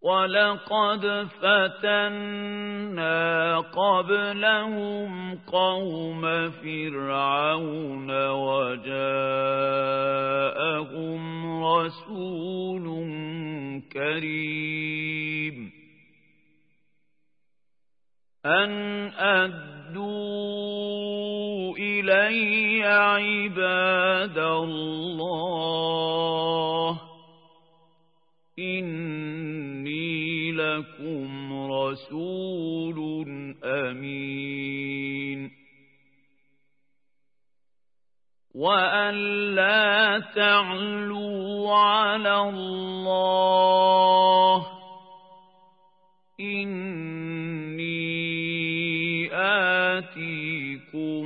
وَلَقَدْ فَتَنَّا قَبْلَهُمْ قَوْمَ فِرْعَوْنَ وَجَاءَهُمْ رَسُولٌ كَرِيمٌ أَنْ أَدُّوا إِلَيَّ عِبَادَ اللَّهِ إِنِّي لَكُمْ رَسُولٌ أَمِينٌ وَأَن لَّا تَعْلُوا عَلَى اللَّهِ إِنِّي آتِيكُم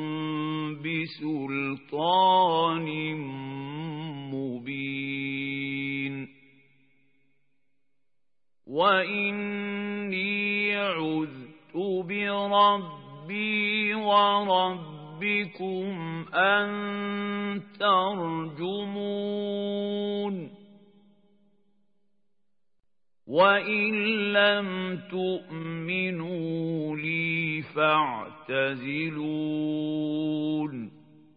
بِسُلْطَانٍ مُّبِينٍ وَإِنِّي عُذْتُ بِرَبِّي وَرَبِّكُمْ أَن تَرْجُمُونِ وَإِن لَّمْ تُؤْمِنُوا لِي فَاعْتَزِلُونِ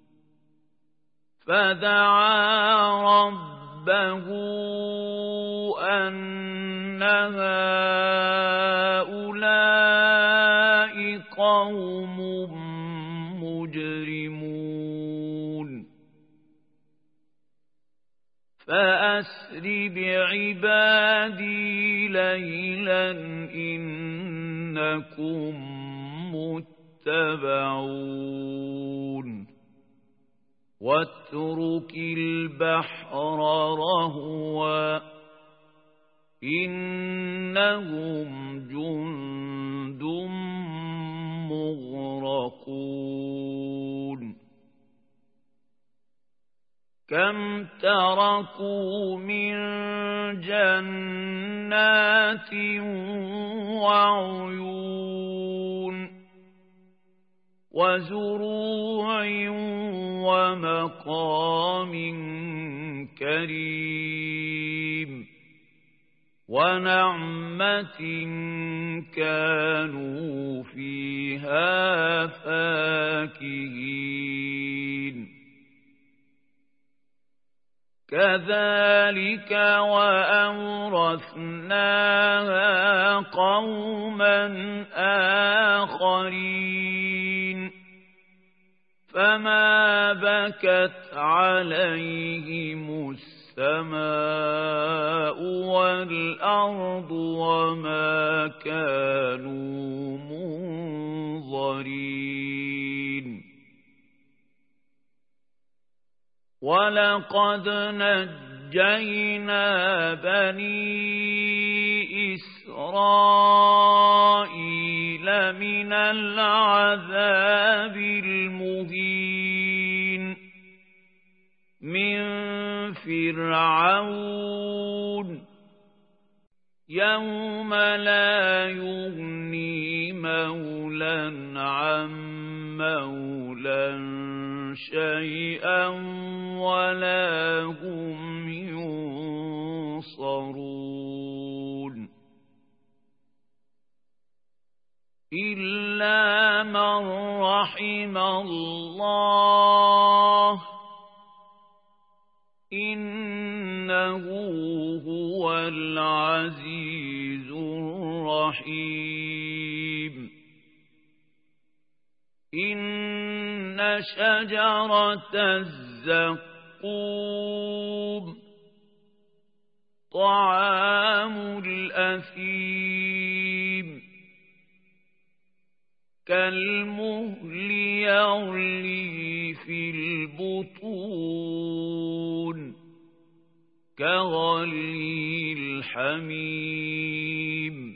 فَدَعَا رَبَّهُ أَنَّ هَٰؤُلَاءِ قَوْمٌ مُجْرِمُونَ فَأَسْرِ بِعِبَادِي لَيْلًا إِنَّكُمْ مُتَّبَعُونَ وَاتْرُكِ الْبَحْرَ رَهْوًا إِنَّهُمْ جُندٌ مُّغْرَقُونَ كَمْ تَرَكُوا مِن جَنَّاتٍ وَعُيُونٍ وَزُرُوعٍ وَمَقَامٍ كَرِيمٍ وَنَعْمَةٍ كَانُوا فِيهَا فَاكِهِينَ كَذَلِكَ وَأَوْرَثْنَاهَا قَوْمًا آخَرِينَ فَمَا بَكَتْ عَلَيْهِمُ السَّمَاءُ وَالْأَرْضُ وَمَا كَانُوا مُنظَرِينَ وَلَقَدْ نَجَّيْنَا بَنِي إِسْرَائِيلَ مِنَ الْعَذَابِ الْمُهِينِ مِنْ فِرْعَوْنَ يَوْمَ لَا يُغْنِي مَوْلًى عَن مَّوْلًى شَيْئًا وَلَا هُمْ يُنصَرُونَ إِلَّا مَن رَّحِمَ اللَّهُ إِنَّهُ هُوَ الْعَزِيزُ الرَّحِيمُ إِنَّ شَجَرَتَ الزَّقُّومِ طَعَامُ الْأَثِيمِ كَالْمُهْلِ يَغْلِي فِي الْبُطُونِ كَغَلْيِ الْحَمِيمِ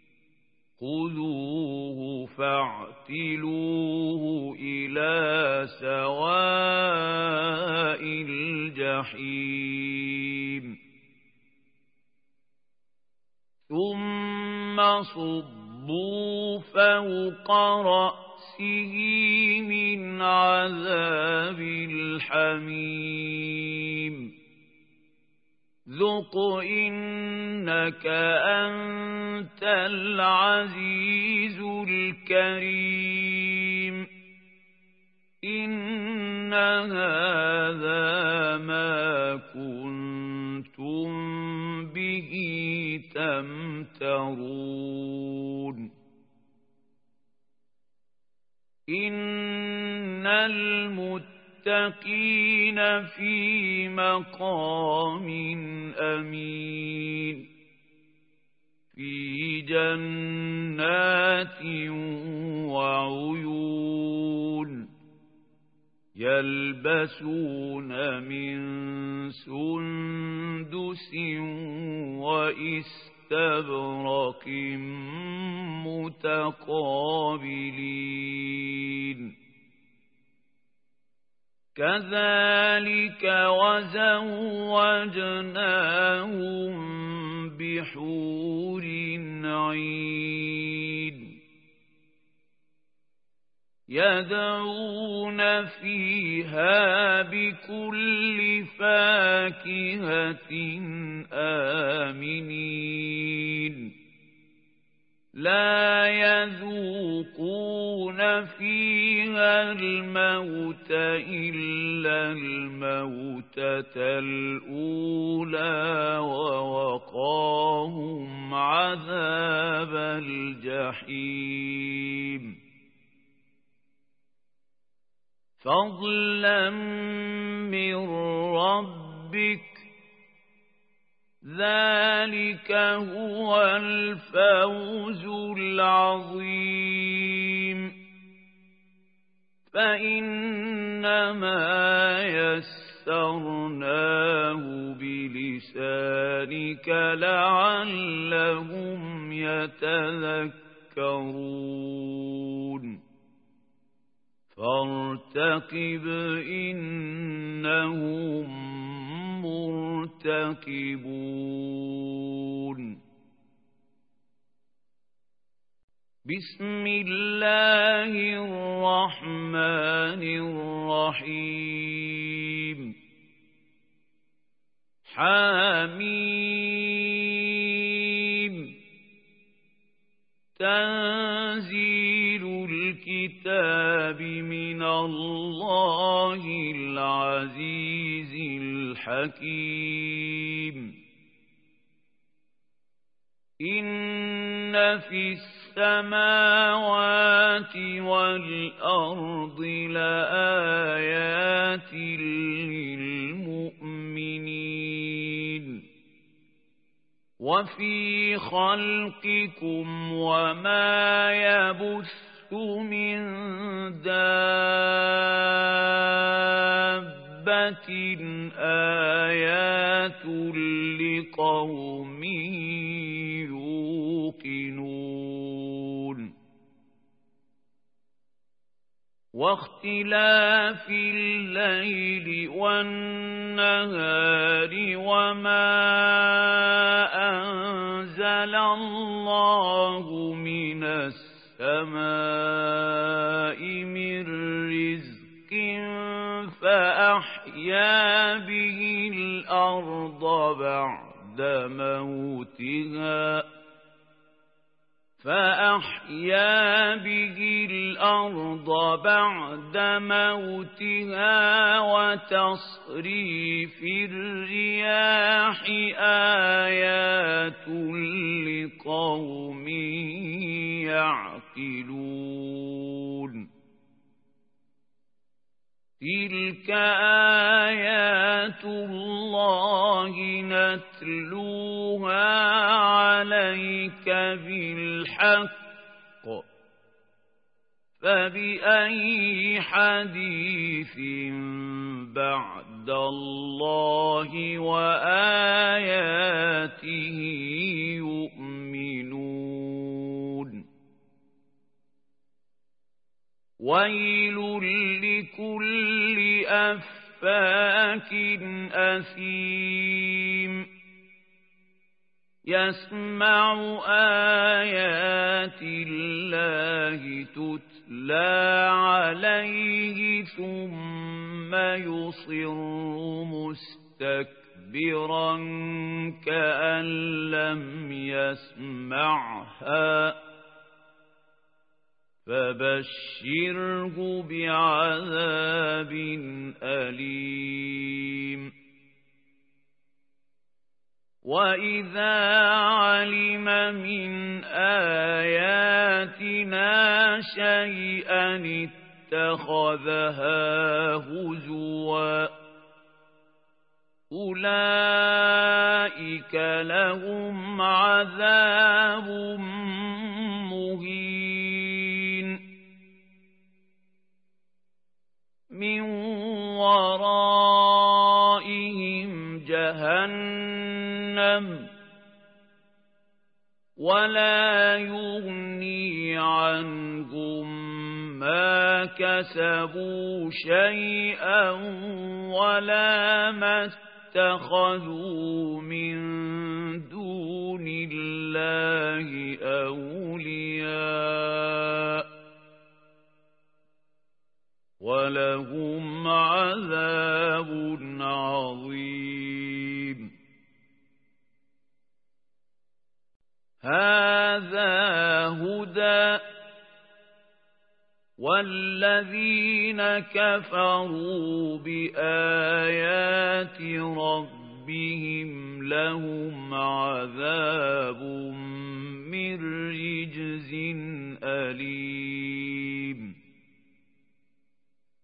خُذُوهُ فَاعْتِلُوهُ إِلَى سَوَاءِ الْجَحِيمِ ثُمَّ صُبُّوا فَوْقَ رَأْسِهِ مِنْ عَذَابِ الْحَمِيمِ ذُقْ إِنَّكَ أَنْتَ الْعَزِيزُ الْكَرِيمُ إِنَّ هَذَا مَا كُنتُم بِهِ تَمْتَرُونَ إِنَّ الْمُتَّقِينَ فِي مَقَامٍ أَمِينٍ فِي جَنَّاتٍ وَعُيُونٍ يَلْبَسُونَ مِن سُندُسٍ وَإِسْتَبْرَقٍ مُتَقَابِلِينَ كَذَلِكَ وَزَوَّجْنَاهُم بِحُورٍ عِينٍ يَدْعُونَ فِيهَا بِكُلِّ فَاكِهَةٍ آمِنِينَ لَا يَذُوقُونَ فِيهَا الْمَوْتَ إِلَّا الْمَوْتَةَ الْأُولَى وَوَقَاهُمْ عَذَابَ الْجَحِيمِ فَضْلًا مِّن رَّبِّكَ ذَلِكَ هُوَ الْفَوْزُ الْعَظِيمُ فَإِنَّمَا يَسَّرْنَاهُ بِلِسَانِكَ لَعَلَّهُمْ يَتَذَكَّرُونَ فَارْتَقِبْ إِنَّهُمْ مُرْتَقِبُونَ بِسْمِ اللَّهِ الرَّحْمَنِ الرَّحِيمِ حم تنزيل الكتاب من الله العزيز الحكيم إن في السماوات والأرض لآيات للمؤمنين وفي خلقكم وما يبث من دابة آيات لقوم يوقنون واختلاف الليل والنهار وما أنزل الله من السماء من رزق فأحيا به الأرض بعد موتها وتصريف الرياح آيات لقوم يعقلون تلك آيات الله نتلوها عليك بالحق فبأي حديث بعد الله وآياته يؤمنون ويل لكل أفاك أثيم يسمع آيات الله تتلى عليه ثم يصر مستكبرا كأن لم يسمعها فبشره بعذاب أليم وإذا علم من آياتنا شيئا اتخذها هزوا أولئك لهم عذاب مهين من ورائهم جهنم ولا يغني عنهم ما كسبوا شيئا ولا ما اتخذوا من دون الله أولياء ولهم عذاب عظيم هذا هدى والذين كفروا بآيات ربهم لهم عذاب من رجز أليم